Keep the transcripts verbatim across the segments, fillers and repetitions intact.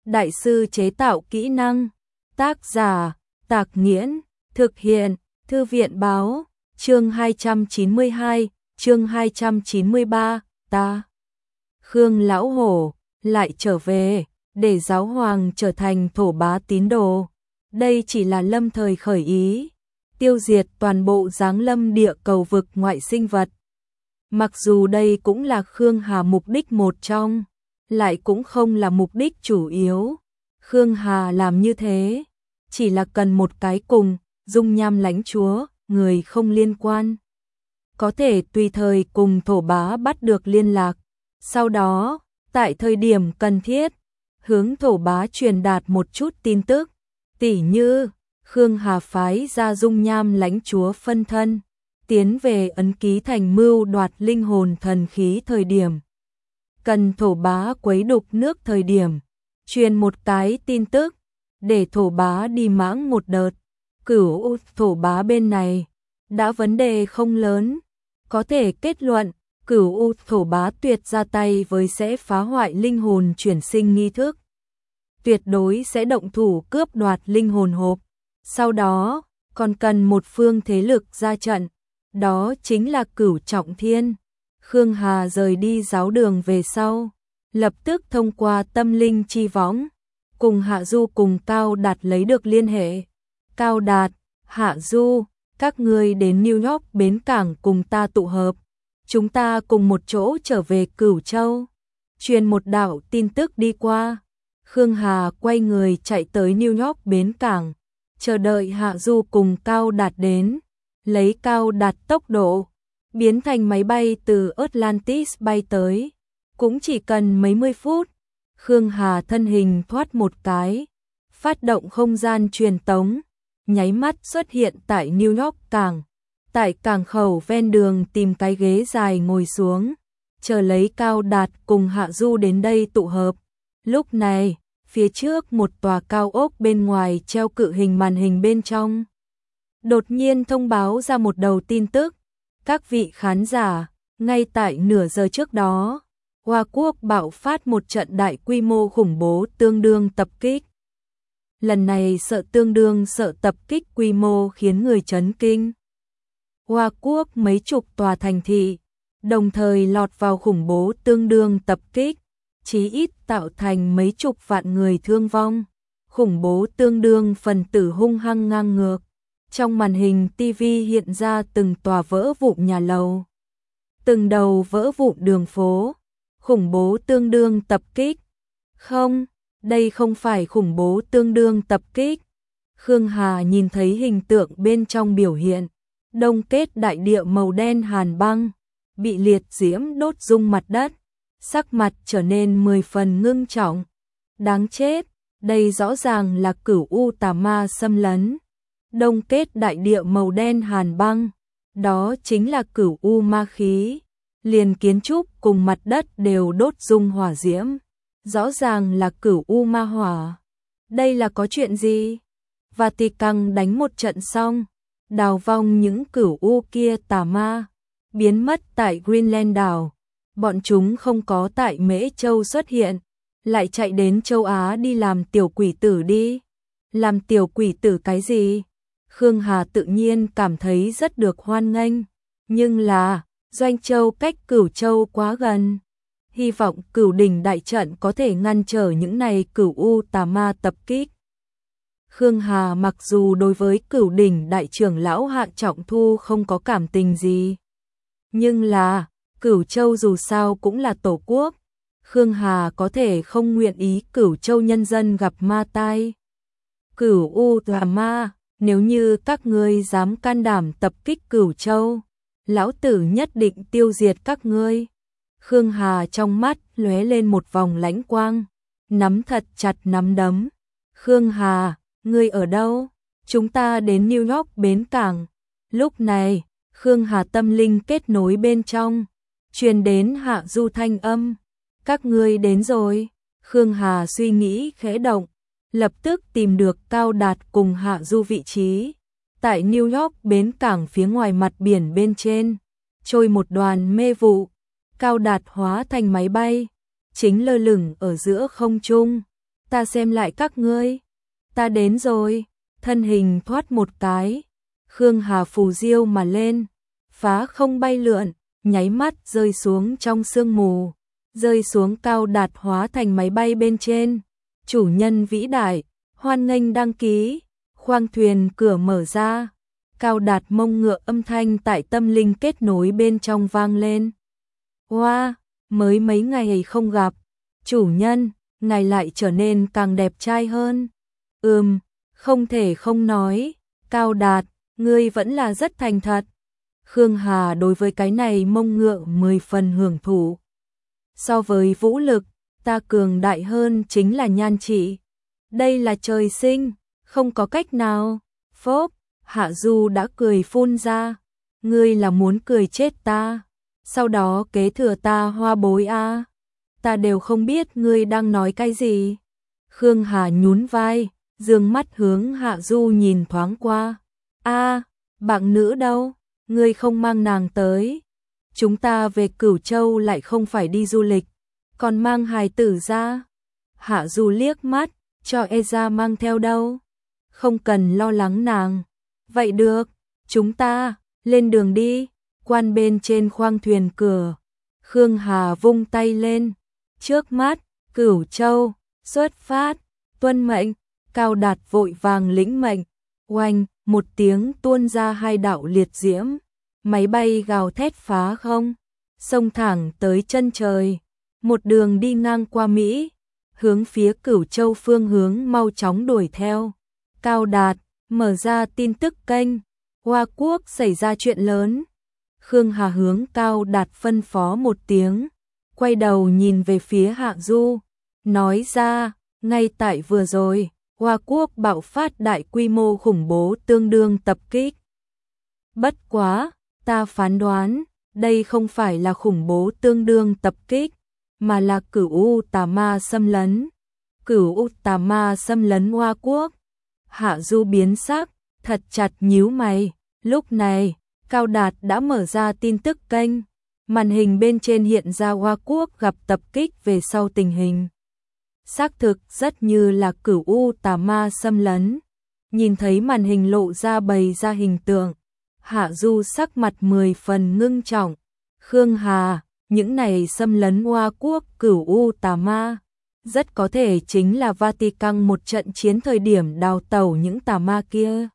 đại sư chế tạo kỹ năng. Tác giả, Tạc Nghiễn, thực hiện, Thư viện Báo, chương hai trăm chín mươi hai, chương hai trăm chín mươi ba, ta. Khương Lão Hổ lại trở về, để giáo hoàng trở thành thổ bá tín đồ. Đây chỉ là lâm thời khởi ý, tiêu diệt toàn bộ giáng lâm địa cầu vực ngoại sinh vật. Mặc dù đây cũng là Khương Hà mục đích một trong, lại cũng không là mục đích chủ yếu. Khương Hà làm như thế, chỉ là cần một cái cùng, dung nham lãnh chúa, người không liên quan. Có thể tùy thời cùng thổ bá bắt được liên lạc. Sau đó, tại thời điểm cần thiết, hướng thổ bá truyền đạt một chút tin tức. Tỉ như, Khương Hà phái ra dung nham lãnh chúa phân thân, tiến về ấn ký thành mưu đoạt linh hồn thần khí thời điểm. Cần thổ bá quấy đục nước thời điểm, truyền một cái tin tức, để thổ bá đi mãng một đợt. Cửu thổ bá bên này, đã vấn đề không lớn, có thể kết luận, cửu thổ bá tuyệt ra tay với sẽ phá hoại linh hồn chuyển sinh nghi thức. Tuyệt đối sẽ động thủ cướp đoạt linh hồn hộp. Sau đó, còn cần một phương thế lực ra trận, đó chính là Cửu Trọng Thiên. Khương Hà rời đi giáo đường về sau, lập tức thông qua tâm linh chi võng, cùng Hạ Du cùng Cao Đạt lấy được liên hệ. Cao Đạt, Hạ Du, các ngươi đến New York bến cảng cùng ta tụ hợp. Chúng ta cùng một chỗ trở về Cửu Châu. Truyền một đạo tin tức đi qua. Khương Hà quay người chạy tới New York bến cảng, chờ đợi Hạ Du cùng Cao Đạt đến, lấy Cao Đạt tốc độ, biến thành máy bay từ Atlantis bay tới, cũng chỉ cần mấy mươi phút. Khương Hà thân hình thoát một cái, phát động không gian truyền tống, nháy mắt xuất hiện tại New York cảng, tại cảng khẩu ven đường tìm cái ghế dài ngồi xuống, chờ lấy Cao Đạt cùng Hạ Du đến đây tụ hợp. Lúc này, phía trước một tòa cao ốc bên ngoài treo cự hình màn hình bên trong. Đột nhiên thông báo ra một đầu tin tức. Các vị khán giả, ngay tại nửa giờ trước đó, Hoa Quốc bạo phát một trận đại quy mô khủng bố tương đương tập kích. Lần này sợ tương đương sợ tập kích quy mô khiến người chấn kinh. Hoa Quốc mấy chục tòa thành thị, đồng thời lọt vào khủng bố tương đương tập kích, chí ít tạo thành mấy chục vạn người thương vong. Khủng bố tương đương phần tử hung hăng ngang ngược. Trong màn hình ti vi hiện ra từng tòa vỡ vụn nhà lầu, từng đầu vỡ vụn đường phố. Khủng bố tương đương tập kích. Không, đây không phải khủng bố tương đương tập kích. Khương Hà nhìn thấy hình tượng bên trong biểu hiện. Đông kết đại địa màu đen hàn băng, bị liệt diễm đốt rung mặt đất. Sắc mặt trở nên mười phần ngưng trọng. Đáng chết, đây rõ ràng là cửu u tà ma xâm lấn. Đông kết đại địa màu đen hàn băng, đó chính là cửu u ma khí. Liền kiến trúc cùng mặt đất đều đốt rung hỏa diễm. Rõ ràng là cửu u ma hỏa. Đây là có chuyện gì? Vatican đánh một trận xong, đào vong những cửu u kia tà ma, biến mất tại Greenland đảo. Bọn chúng không có tại Mễ Châu xuất hiện, lại chạy đến châu Á đi làm tiểu quỷ tử đi. Làm tiểu quỷ tử cái gì? Khương Hà tự nhiên cảm thấy rất được hoan nghênh, nhưng là Doanh Châu cách Cửu Châu quá gần. Hy vọng Cửu Đỉnh đại trận có thể ngăn trở những này cửu u tà ma tập kích. Khương Hà mặc dù đối với Cửu Đỉnh đại trưởng lão Hạ Trọng Thu không có cảm tình gì, nhưng là Cửu Châu dù sao cũng là tổ quốc. Khương Hà có thể không nguyện ý Cửu Châu nhân dân gặp ma tai. Cửu u tà ma, nếu như các ngươi dám can đảm tập kích Cửu Châu, lão tử nhất định tiêu diệt các ngươi. Khương Hà trong mắt lóe lên một vòng lãnh quang, nắm thật chặt nắm đấm. Khương Hà, ngươi ở đâu? Chúng ta đến New York bến cảng. Lúc này, Khương Hà tâm linh kết nối bên trong, truyền đến Hạ Du thanh âm. Các ngươi đến rồi. Khương Hà suy nghĩ khẽ động, lập tức tìm được Cao Đạt cùng Hạ Du vị trí. Tại New York bến cảng phía ngoài mặt biển bên trên, trôi một đoàn mê vụ. Cao Đạt hóa thành máy bay, chính lơ lửng ở giữa không trung. ta xem lại các ngươi. Ta đến rồi, thân hình thoát một cái. Khương Hà phù diêu mà lên, phá không bay lượn, nháy mắt rơi xuống trong sương mù, rơi xuống Cao Đạt hóa thành máy bay bên trên. Chủ nhân vĩ đại, hoan nghênh đăng ký, khoang thuyền cửa mở ra. Cao Đạt mông ngựa âm thanh tại tâm linh kết nối bên trong vang lên. Hoa, wow, mới mấy ngày không gặp, chủ nhân, ngài lại trở nên càng đẹp trai hơn. Ừm, không thể không nói, Cao Đạt, ngươi vẫn là rất thành thật. Khương Hà đối với cái này mông ngựa mười phần hưởng thụ. So với vũ lực, ta cường đại hơn chính là nhan trị. Đây là trời sinh, không có cách nào. Phốp, Hạ Du đã cười phun ra. Ngươi là muốn cười chết ta, sau đó kế thừa ta hoa bối a. À. Ta đều không biết ngươi đang nói cái gì. Khương Hà nhún vai, dương mắt hướng Hạ Du nhìn thoáng qua. A, à, bạn nữ đâu? Ngươi không mang nàng tới. Chúng ta về Cửu Châu lại không phải đi du lịch, còn mang hài tử ra. Hạ Du liếc mắt, cho Eza mang theo đâu? Không cần lo lắng nàng. Vậy được, chúng ta lên đường đi. Quan bên trên khoang thuyền cửa, Khương Hà vung tay lên. Trước mắt, Cửu Châu, xuất phát, tuân mệnh. Cao Đạt vội vàng lĩnh mệnh. Oanh, một tiếng tuôn ra hai đạo liệt diễm. Máy bay gào thét phá không, xông thẳng tới chân trời. Một đường đi ngang qua Mỹ, hướng phía Cửu Châu phương hướng mau chóng đuổi theo. Cao Đạt, mở ra tin tức kênh. Hoa Quốc xảy ra chuyện lớn. Khương Hà hướng Cao Đạt phân phó một tiếng, quay đầu nhìn về phía Hạ Du, nói ra, ngay tại vừa rồi, Hoa Quốc bạo phát đại quy mô khủng bố tương đương tập kích. Bất quá, ta phán đoán, đây không phải là khủng bố tương đương tập kích, mà là Cửu U Tà Ma xâm lấn. Cửu U Tà Ma xâm lấn Hoa Quốc. Hạ Du biến sắc, thật chặt nhíu mày. Lúc này, Cao Đạt đã mở ra tin tức kênh. Màn hình bên trên hiện ra Hoa Quốc gặp tập kích về sau tình hình. Xác thực rất như là Cửu U Tà Ma xâm lấn. Nhìn thấy màn hình lộ ra bày ra hình tượng, Hạ Du sắc mặt mười phần ngưng trọng. Khương Hà, những này xâm lấn Hoa Quốc Cửu U Tà Ma, rất có thể chính là Vatican một trận chiến thời điểm đào tẩu những tà ma kia.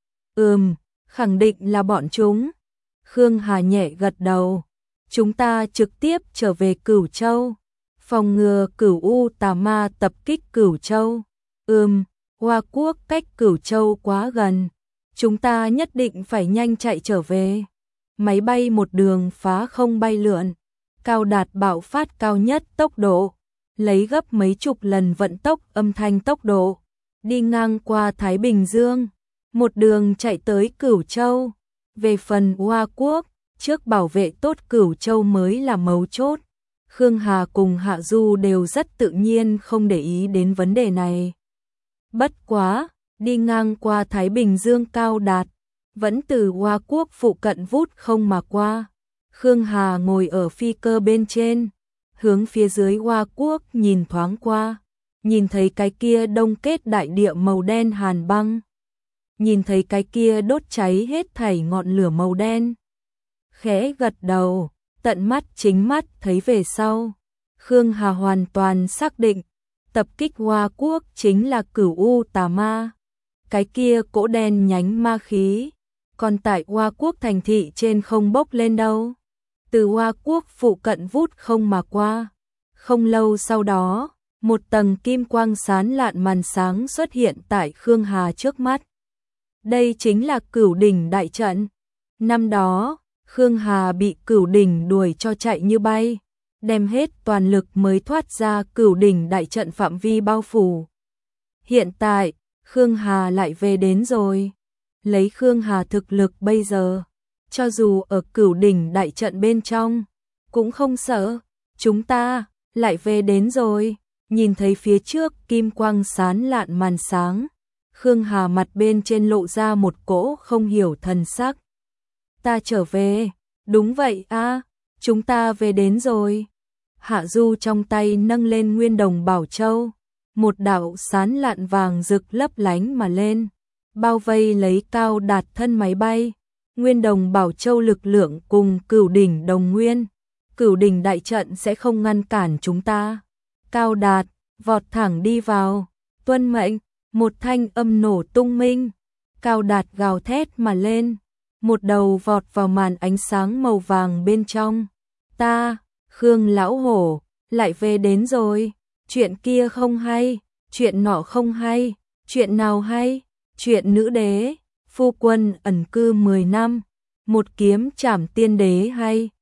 Ừm, khẳng định là bọn chúng. Khương Hà nhẹ gật đầu. Chúng ta trực tiếp trở về Cửu Châu, phòng ngừa Cửu U Tà Ma tập kích Cửu Châu. Ừm, Hoa Quốc cách Cửu Châu quá gần, chúng ta nhất định phải nhanh chạy trở về. Máy bay một đường phá không bay lượn, Cao Đạt bạo phát cao nhất tốc độ, lấy gấp mấy chục lần vận tốc âm thanh tốc độ, đi ngang qua Thái Bình Dương, một đường chạy tới Cửu Châu. Về phần Hoa Quốc, trước bảo vệ tốt Cửu Châu mới là mấu chốt. Khương Hà cùng Hạ Du đều rất tự nhiên không để ý đến vấn đề này. Bất quá, đi ngang qua Thái Bình Dương Cao Đạt, vẫn từ Hoa Quốc phụ cận vút không mà qua. Khương Hà ngồi ở phi cơ bên trên, hướng phía dưới Hoa Quốc nhìn thoáng qua, nhìn thấy cái kia đông kết đại địa màu đen hàn băng, nhìn thấy cái kia đốt cháy hết thảy ngọn lửa màu đen. Khẽ gật đầu, tận mắt chính mắt thấy về sau, Khương Hà hoàn toàn xác định, tập kích Hoa Quốc chính là Cửu U Tà Ma. Cái kia cỗ đen nhánh ma khí, còn tại Hoa Quốc thành thị trên không bốc lên đâu. Từ Hoa Quốc phụ cận vút không mà qua. Không lâu sau đó, một tầng kim quang sáng lạn màn sáng xuất hiện tại Khương Hà trước mắt. Đây chính là Cửu Đỉnh đại trận. Năm đó, Khương Hà bị Cửu Đỉnh đuổi cho chạy như bay, đem hết toàn lực mới thoát ra Cửu Đỉnh đại trận phạm vi bao phủ. Hiện tại, Khương Hà lại về đến rồi. Lấy Khương Hà thực lực bây giờ, cho dù ở Cửu Đỉnh đại trận bên trong, cũng không sợ. Chúng ta lại về đến rồi. Nhìn thấy phía trước kim quang sáng lạn màn sáng, Khương Hà mặt bên trên lộ ra một cỗ không hiểu thần sắc. Ta trở về, đúng vậy a, à, chúng ta về đến rồi. Hạ Du trong tay nâng lên Nguyên Đồng Bảo Châu, một đạo sán lạn vàng rực lấp lánh mà lên, bao vây lấy Cao Đạt thân máy bay. Nguyên Đồng Bảo Châu lực lượng cùng Cửu Đỉnh đồng nguyên, Cửu Đỉnh đại trận sẽ không ngăn cản chúng ta. Cao Đạt vọt thẳng đi vào, tuân mệnh, một thanh âm nổ tung minh. Cao Đạt gào thét mà lên, một đầu vọt vào màn ánh sáng màu vàng bên trong. Ta, Khương lão hổ, lại về đến rồi, chuyện kia không hay, chuyện nọ không hay, chuyện nào hay, chuyện nữ đế, phu quân ẩn cư mười năm, một kiếm trảm tiên đế hay.